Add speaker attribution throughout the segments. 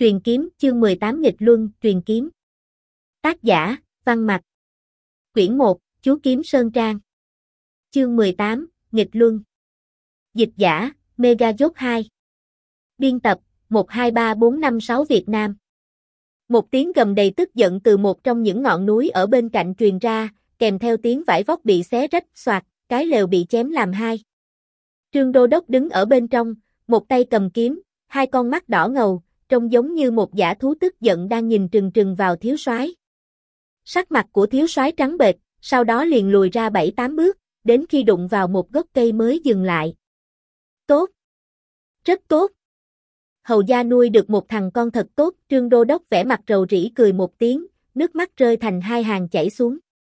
Speaker 1: Truyền kiếm, chương 18 nghịch luân, truyền kiếm. Tác giả, Văn Mặc. Quyển 1, Chú Kiếm Sơn Trang. Chương 18, nghịch luân. Dịch giả, Megazord 2. Biên tập, 123456 Việt Nam. Một tiếng gầm đầy tức giận từ một trong những ngọn núi ở bên cạnh truyền ra, kèm theo tiếng vải vóc bị xé rách xoạt, cái lều bị chém làm hai. Trương Đô Đốc đứng ở bên trong, một tay cầm kiếm, hai con mắt đỏ ngầu, trông giống như một dã thú tức giận đang nhìn trừng trừng vào thiếu soái. Sắc mặt của thiếu soái trắng bệch, sau đó liền lùi ra 7-8 bước, đến khi đụng vào một gốc cây mới dừng lại. Tốt. Rất tốt. Hầu gia nuôi được một thằng con thật tốt, Trương Đô Đốc vẻ mặt rầu rĩ cười một tiếng, nước mắt rơi thành hai hàng chảy xuống.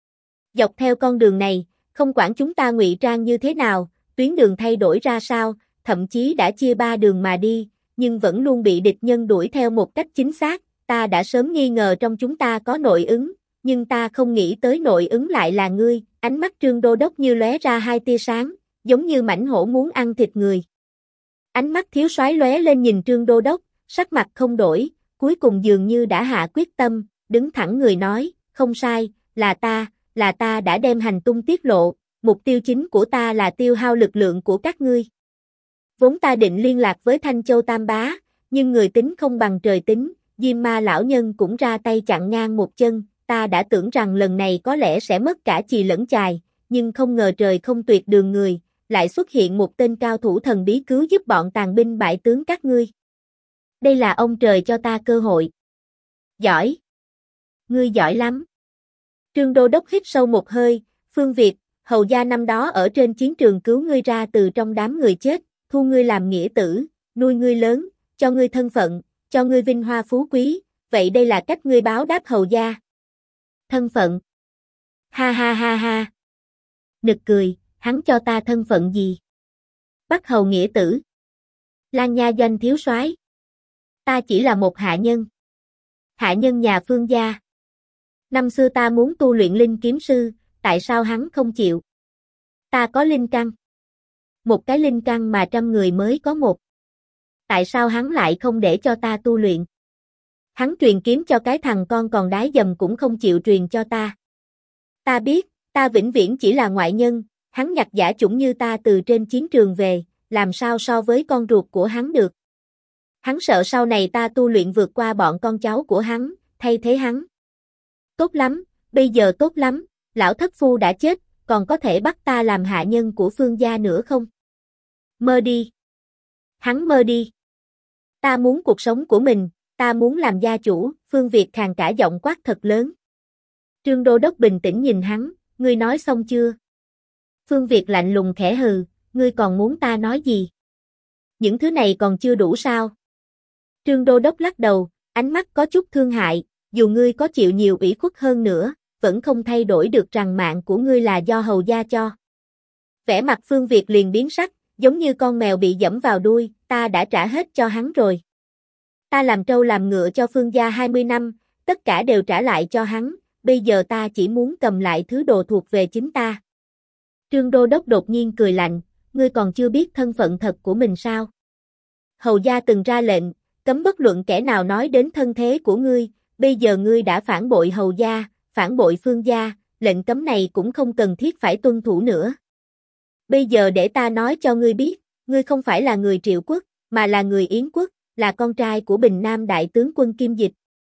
Speaker 1: Dọc theo con đường này, không quản chúng ta ngụy trang như thế nào, tuyến đường thay đổi ra sao, thậm chí đã chia ba đường mà đi, nhưng vẫn luôn bị địch nhân đuổi theo một cách chính xác, ta đã sớm nghi ngờ trong chúng ta có nội ứng, nhưng ta không nghĩ tới nội ứng lại là ngươi, ánh mắt Trương Đô Đốc như lóe ra hai tia sáng, giống như mãnh hổ muốn ăn thịt người. Ánh mắt thiếu soái lóe lên nhìn Trương Đô Đốc, sắc mặt không đổi, cuối cùng dường như đã hạ quyết tâm, đứng thẳng người nói, không sai, là ta đã đem hành tung tiết lộ, mục tiêu chính của ta là tiêu hao lực lượng của các ngươi. Vốn ta định liên lạc với Thanh Châu Tam Bá, nhưng người tính không bằng trời tính, Diêm Ma lão nhân cũng ra tay chặn ngang một chân, ta đã tưởng rằng lần này có lẽ sẽ mất cả chì lẫn chài, nhưng không ngờ trời không tuyệt đường người, lại xuất hiện một tên cao thủ thần bí cứu giúp bọn tàn binh bại tướng các ngươi. Đây là ông trời cho ta cơ hội. Giỏi. Ngươi giỏi lắm. Trương Đô Đốc hít sâu một hơi, Phương Việt, hầu gia năm đó ở trên chiến trường cứu ngươi ra từ trong đám người chết, thu ngươi làm nghĩa tử, nuôi ngươi lớn, cho ngươi thân phận, cho ngươi vinh hoa phú quý, vậy đây là cách ngươi báo đáp hầu gia. Thân phận. Ha ha ha ha. Nực cười, hắn cho ta thân phận gì? Bắc hầu nghĩa tử. Lan Nha doanh thiếu soái. Ta chỉ là một hạ nhân. Hạ nhân nhà Phương gia. Năm xưa ta muốn tu luyện linh kiếm sư, tại sao hắn không chịu? Ta có linh căn. Một cái linh căn mà 100 người mới có một. Tại sao hắn lại không để cho ta tu luyện? Hắn truyền kiếm cho cái thằng con còn đái dầm cũng không chịu truyền cho ta. Ta biết, ta vĩnh viễn chỉ là ngoại nhân, hắn nhặt giả chủng như ta từ trên chiến trường về, làm sao so với con ruột của hắn được. Hắn sợ sau này ta tu luyện vượt qua bọn con cháu của hắn, thay thế hắn. Tốt lắm, bây giờ tốt lắm, lão thất phu đã chết, còn có thể bắt ta làm hạ nhân của Phương gia nữa không? Mơ đi. Hắn mơ đi. Ta muốn cuộc sống của mình, ta muốn làm gia chủ, Phương Việt khàn cả giọng quát thật lớn. Trương Đô Đốc bình tĩnh nhìn hắn, ngươi nói xong chưa? Phương Việt lạnh lùng khẽ hừ, ngươi còn muốn ta nói gì? Những thứ này còn chưa đủ sao? Trương Đô Đốc lắc đầu, ánh mắt có chút thương hại, dù ngươi có chịu nhiều ủy khuất hơn nữa, vẫn không thay đổi được rằng mạng của ngươi là do hầu gia cho. Vẻ mặt Phương Việt liền biến sắc, giống như con mèo bị dẫm vào đuôi, ta đã trả hết cho hắn rồi. Ta làm trâu làm ngựa cho Phương gia 20 năm, tất cả đều trả lại cho hắn, bây giờ ta chỉ muốn cầm lại thứ đồ thuộc về chính ta. Trương Đô Đốc đột nhiên cười lạnh, ngươi còn chưa biết thân phận thật của mình sao? Hầu gia từng ra lệnh, cấm bất luận kẻ nào nói đến thân thế của ngươi, bây giờ ngươi đã phản bội hầu gia, phản bội Phương gia, lệnh cấm này cũng không cần thiết phải tuân thủ nữa. Bây giờ để ta nói cho ngươi biết, ngươi không phải là người Triệu quốc, mà là người Yến quốc, là con trai của Bình Nam đại tướng quân Kim Dịch.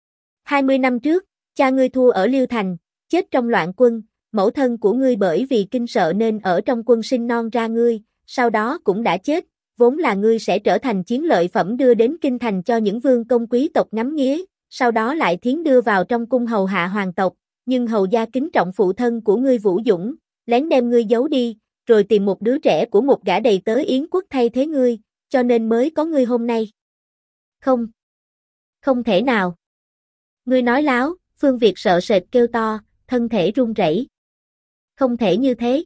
Speaker 1: 20 năm trước, cha ngươi thua ở Liêu Thành, chết trong loạn quân, mẫu thân của ngươi bởi vì kinh sợ nên ở trong quân sinh non ra ngươi, sau đó cũng đã chết, vốn là ngươi sẽ trở thành chiến lợi phẩm đưa đến kinh thành cho những vương công quý tộc ngắm nghía, sau đó lại thiến đưa vào trong cung hầu hạ hoàng tộc, nhưng hầu gia kính trọng phụ thân của ngươi Vũ Dũng, lén đem ngươi giấu đi, rồi tìm một đứa trẻ của một gã đầy tớ Yến quốc thay thế ngươi, cho nên mới có ngươi hôm nay. Không. Không thể nào. Ngươi nói láo, Phương Việt sợ sệt kêu to, thân thể run rẩy. Không thể như thế.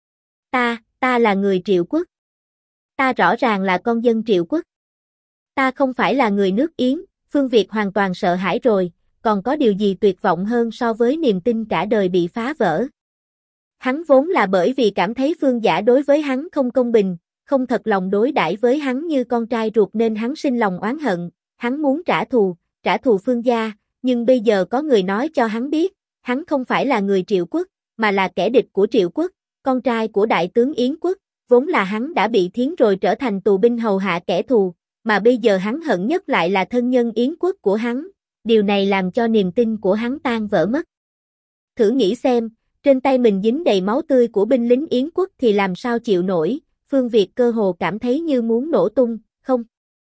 Speaker 1: Ta là người Triệu quốc. Ta rõ ràng là con dân Triệu quốc. Ta không phải là người nước Yến, Phương Việt hoàn toàn sợ hãi rồi, còn có điều gì tuyệt vọng hơn so với niềm tin cả đời bị phá vỡ. Hắn vốn là bởi vì cảm thấy Phương gia đối với hắn không công bình, không thật lòng đối đãi với hắn như con trai ruột nên hắn sinh lòng oán hận, hắn muốn trả thù Phương gia, nhưng bây giờ có người nói cho hắn biết, hắn không phải là người Triệu quốc, mà là kẻ địch của Triệu quốc, con trai của đại tướng Yến quốc, vốn là hắn đã bị thiến rồi trở thành tù binh hầu hạ kẻ thù, mà bây giờ hắn hận nhất lại là thân nhân Yến quốc của hắn, điều này làm cho niềm tin của hắn tan vỡ mất. Thử nghĩ xem, trên tay mình dính đầy máu tươi của binh lính Yến quốc thì làm sao chịu nổi, Phương Việt cơ hồ cảm thấy như muốn nổ tung, không.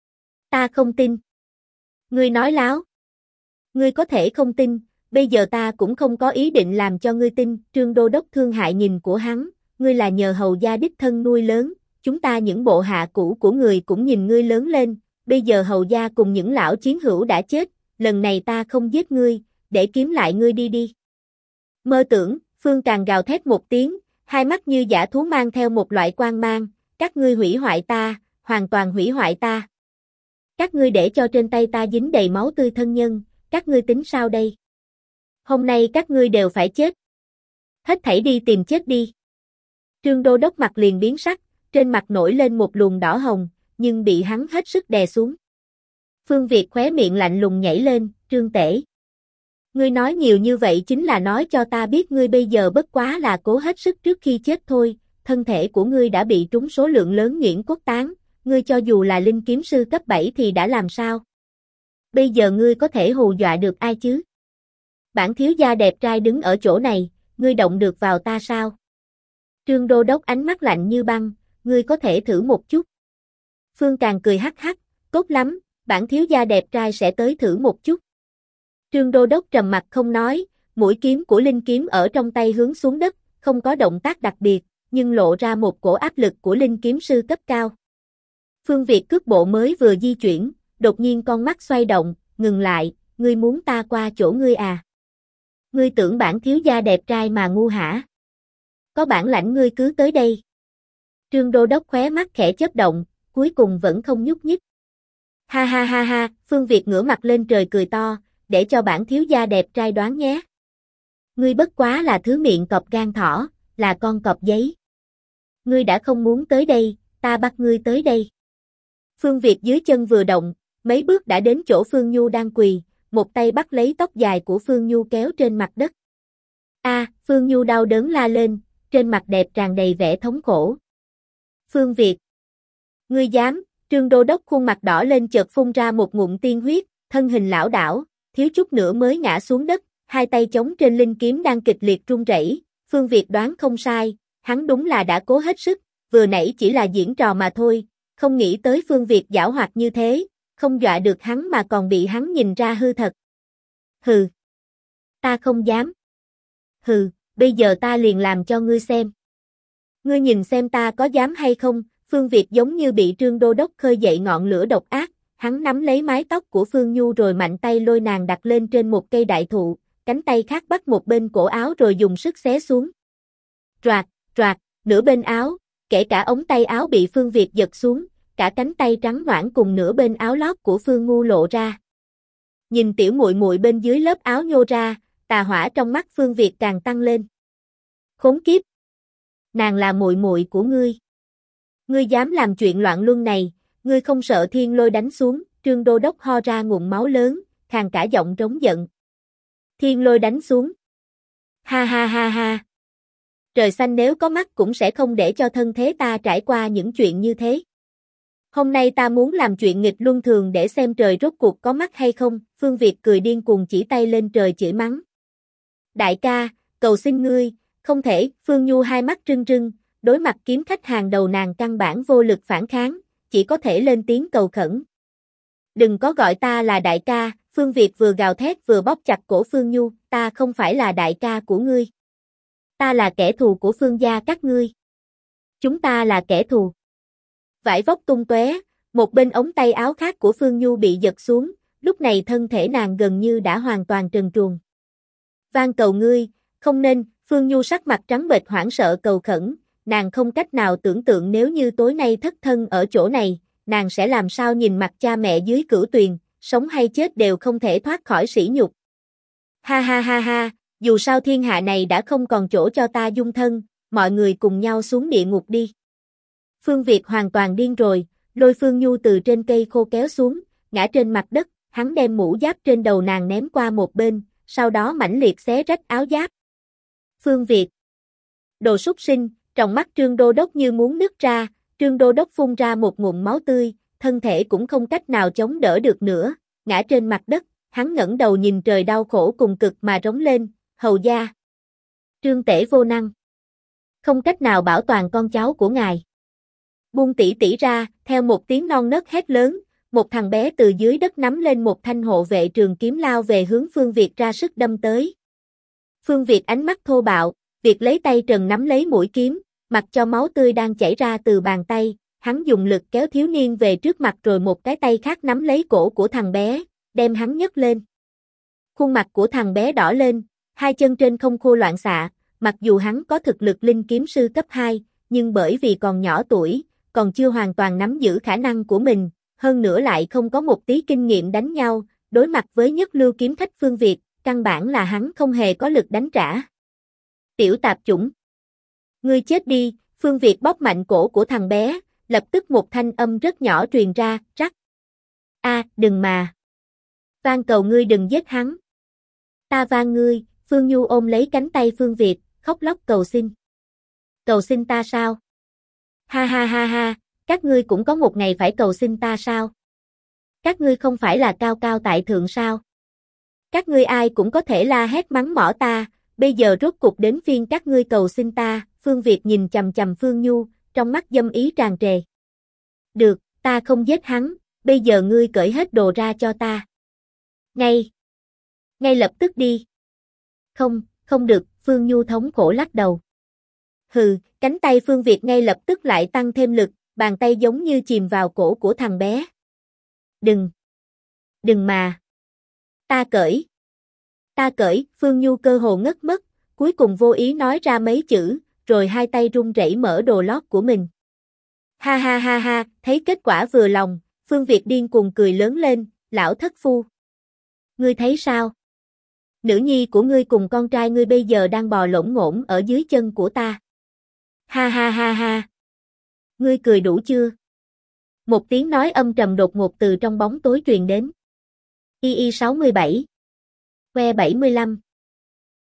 Speaker 1: Ta không tin. Ngươi nói láo. Ngươi có thể không tin, bây giờ ta cũng không có ý định làm cho ngươi tin, Trương Đô Đốc thương hại nhìn của hắn, ngươi là nhờ hầu gia đích thân nuôi lớn, chúng ta những bộ hạ cũ của người cũng nhìn ngươi lớn lên, bây giờ hầu gia cùng những lão chiến hữu đã chết, lần này ta không giết ngươi, để kiếm lại ngươi đi. Mơ tưởng, Phương Càng gào thét một tiếng, hai mắt như dã thú mang theo một loại quang mang, các ngươi hủy hoại ta, hoàn toàn hủy hoại ta. Các ngươi để cho trên tay ta dính đầy máu tươi thân nhân, các ngươi tính sao đây? Hôm nay các ngươi đều phải chết. Hết thảy đi tìm chết đi. Trương Đô Đốc mặt liền biến sắc, trên mặt nổi lên một luồng đỏ hồng, nhưng bị hắn hết sức đè xuống. Phương Việt khóe miệng lạnh lùng nhảy lên, Trương Tể. Ngươi nói nhiều như vậy chính là nói cho ta biết ngươi bây giờ bất quá là cố hết sức trước khi chết thôi, thân thể của ngươi đã bị trúng số lượng lớn nhuyễn cốt tán, ngươi cho dù là linh kiếm sư cấp 7 thì đã làm sao? Bây giờ ngươi có thể hù dọa được ai chứ? Bản thiếu gia đẹp trai đứng ở chỗ này, ngươi động được vào ta sao? Trương Đô Đốc ánh mắt lạnh như băng, ngươi có thể thử một chút. Phương Càng cười hắc hắc, tốt lắm, bản thiếu gia đẹp trai sẽ tới thử một chút. Trương Đô Đốc trầm mặt không nói, mũi kiếm của linh kiếm ở trong tay hướng xuống đất, không có động tác đặc biệt, nhưng lộ ra một cổ áp lực của linh kiếm sư cấp cao. Phương Việt cước bộ mới vừa di chuyển, đột nhiên con mắt xoay động, ngừng lại, ngươi muốn ta qua chỗ ngươi à? Ngươi tưởng bản thiếu gia đẹp trai mà ngu hả? Có bản lãnh ngươi cứ tới đây. Trương Đô Đốc khóe mắt khẽ chớp động, cuối cùng vẫn không nhúc nhích. Ha ha ha ha, Phương Việt ngửa mặt lên trời cười to, để cho bản thiếu gia đẹp trai đoán nhé. Ngươi bất quá là thứ miệng cọp gan thỏ, là con cọp giấy. Ngươi đã không muốn tới đây, ta bắt ngươi tới đây. Phương Việt dưới chân vừa động, mấy bước đã đến chỗ Phương Nhu đang quỳ, một tay bắt lấy tóc dài của Phương Nhu kéo trên mặt đất. Phương Nhu đau đớn la lên, trên mặt đẹp tràn đầy vẻ thống khổ. Phương Việt. Ngươi dám, Trương Đô Đốc khuôn mặt đỏ lên chợt phun ra một ngụm tiên huyết, thân hình lảo đảo, thiếu chút nữa mới ngã xuống đất, hai tay chống trên linh kiếm đang kịch liệt run rẩy. Phương Việt đoán không sai, hắn đúng là đã cố hết sức, vừa nãy chỉ là diễn trò mà thôi, không nghĩ tới Phương Việt giảo hoạt như thế, không dọa được hắn mà còn bị hắn nhìn ra hư thật. Hừ. Ta không dám. Hừ, bây giờ ta liền làm cho ngươi xem. Ngươi nhìn xem ta có dám hay không, Phương Việt giống như bị Trương Đô Đốc khơi dậy ngọn lửa độc ác, hắn nắm lấy mái tóc của Phương Nhu rồi mạnh tay lôi nàng đặt lên trên một cây đại thụ, cánh tay khác bắt một bên cổ áo rồi dùng sức xé xuống. Roạt, nửa bên áo, kể cả ống tay áo bị Phương Việt giật xuống, cả cánh tay trắng nõn cùng nửa bên áo lót của Phương Nhu lộ ra. Nhìn tiểu muội muội bên dưới lớp áo nhô ra, tà hỏa trong mắt Phương Việt càng tăng lên. Khốn kiếp! Nàng là muội muội của ngươi. Ngươi dám làm chuyện loạn luân này, ngươi không sợ thiên lôi đánh xuống, Trương Đô Đốc ho ra ngụm máu lớn, khàn cả giọng trống giận. Thiên lôi đánh xuống. Ha ha ha ha. Trời xanh nếu có mắt cũng sẽ không để cho thân thế ta trải qua những chuyện như thế. Hôm nay ta muốn làm chuyện nghịch luân thường để xem trời rốt cuộc có mắt hay không, Phương Việt cười điên cuồng chỉ tay lên trời chửi mắng. Đại ca, cầu xin ngươi, không thể, Phương Nhu hai mắt rưng rưng, đối mặt kiếm khách hàng đầu nàng căn bản vô lực phản kháng, chỉ có thể lên tiếng cầu khẩn. Đừng có gọi ta là đại ca, Phương Việt vừa gào thét vừa bóp chặt cổ Phương Nhu, ta không phải là đại ca của ngươi. Ta là kẻ thù của Phương gia các ngươi. Chúng ta là kẻ thù. Vải vóc tung tóe, một bên ống tay áo khác của Phương Nhu bị giật xuống, lúc này thân thể nàng gần như đã hoàn toàn trần truồng. Van cầu ngươi, không nên, Phương Nhu sắc mặt trắng bệch hoảng sợ cầu khẩn, nàng không cách nào tưởng tượng nếu như tối nay thất thân ở chỗ này, nàng sẽ làm sao nhìn mặt cha mẹ dưới cửu tuyền, sống hay chết đều không thể thoát khỏi sỉ nhục. Ha ha ha ha, dù sao thiên hạ này đã không còn chỗ cho ta dung thân, mọi người cùng nhau xuống địa ngục đi. Phương Việt hoàn toàn điên rồi, lôi Phương Nhu từ trên cây khô kéo xuống, ngã trên mặt đất, hắn đem mũ giáp trên đầu nàng ném qua một bên, sau đó mãnh liệt xé rách áo giáp. Phương Việt. Đồ súc sinh, trong mắt Trương Đô Đốc như muốn nứt ra, Trương Đô Đốc phun ra một ngụm máu tươi, thân thể cũng không cách nào chống đỡ được nữa, ngã trên mặt đất, hắn ngẩng đầu nhìn trời đau khổ cùng cực mà rống lên, hầu gia. Trương Tể vô năng. Không cách nào bảo toàn con cháu của ngài. Buông tỷ tỷ ra, theo một tiếng non nớt hét lớn, một thằng bé từ dưới đất nắm lên một thanh hộ vệ trường kiếm lao về hướng Phương Việt ra sức đâm tới. Phương Việt ánh mắt thô bạo, Việt lấy tay trần nắm lấy mũi kiếm, mặc cho máu tươi đang chảy ra từ bàn tay, hắn dùng lực kéo thiếu niên về trước mặt rồi một cái tay khác nắm lấy cổ của thằng bé, đem hắn nhấc lên. Khuôn mặt của thằng bé đỏ lên, hai chân trên không khô loạn xạ, mặc dù hắn có thực lực linh kiếm sư cấp 2, nhưng bởi vì còn nhỏ tuổi, còn chưa hoàn toàn nắm giữ khả năng của mình, hơn nữa lại không có một tí kinh nghiệm đánh nhau, đối mặt với nhất lưu kiếm khách Phương Việt, căn bản là hắn không hề có lực đánh trả. Tiểu tạp chủng. Ngươi chết đi, Phương Việt bóp mạnh cổ của thằng bé, lập tức một thanh âm rất nhỏ truyền ra, rắc. Đừng mà. Van cầu ngươi đừng giết hắn. Ta van ngươi, Phương Nhu ôm lấy cánh tay Phương Việt, khóc lóc cầu xin. Cầu xin ta sao? Ha ha ha ha, các ngươi cũng có một ngày phải cầu xin ta sao? Các ngươi không phải là cao cao tại thượng sao? Các ngươi ai cũng có thể la hét mắng mỏ ta, bây giờ rốt cục đến phiên các ngươi cầu xin ta, Phương Việt nhìn chằm chằm Phương Nhu, trong mắt dâm ý tràn trề. Được, ta không giết hắn, bây giờ ngươi cởi hết đồ ra cho ta. Ngay lập tức đi. Không được, Phương Nhu thống khổ lắc đầu. Hừ, cánh tay Phương Việt ngay lập tức lại tăng thêm lực, bàn tay giống như chìm vào cổ của thằng bé. Đừng mà. Ta cởi, Phương Nhu cơ hồ ngất mất, cuối cùng vô ý nói ra mấy chữ, rồi hai tay run rẩy mở đồ lót của mình. Ha ha ha ha, thấy kết quả vừa lòng, Phương Việt điên cuồng cười lớn lên, lão thất phu. Ngươi thấy sao? Nữ nhi của ngươi cùng con trai ngươi bây giờ đang bò lổn ngổn ở dưới chân của ta. Ha ha ha ha. Ngươi cười đủ chưa? Một tiếng nói âm trầm đột ngột từ trong bóng tối truyền đến. II 67. Que 75.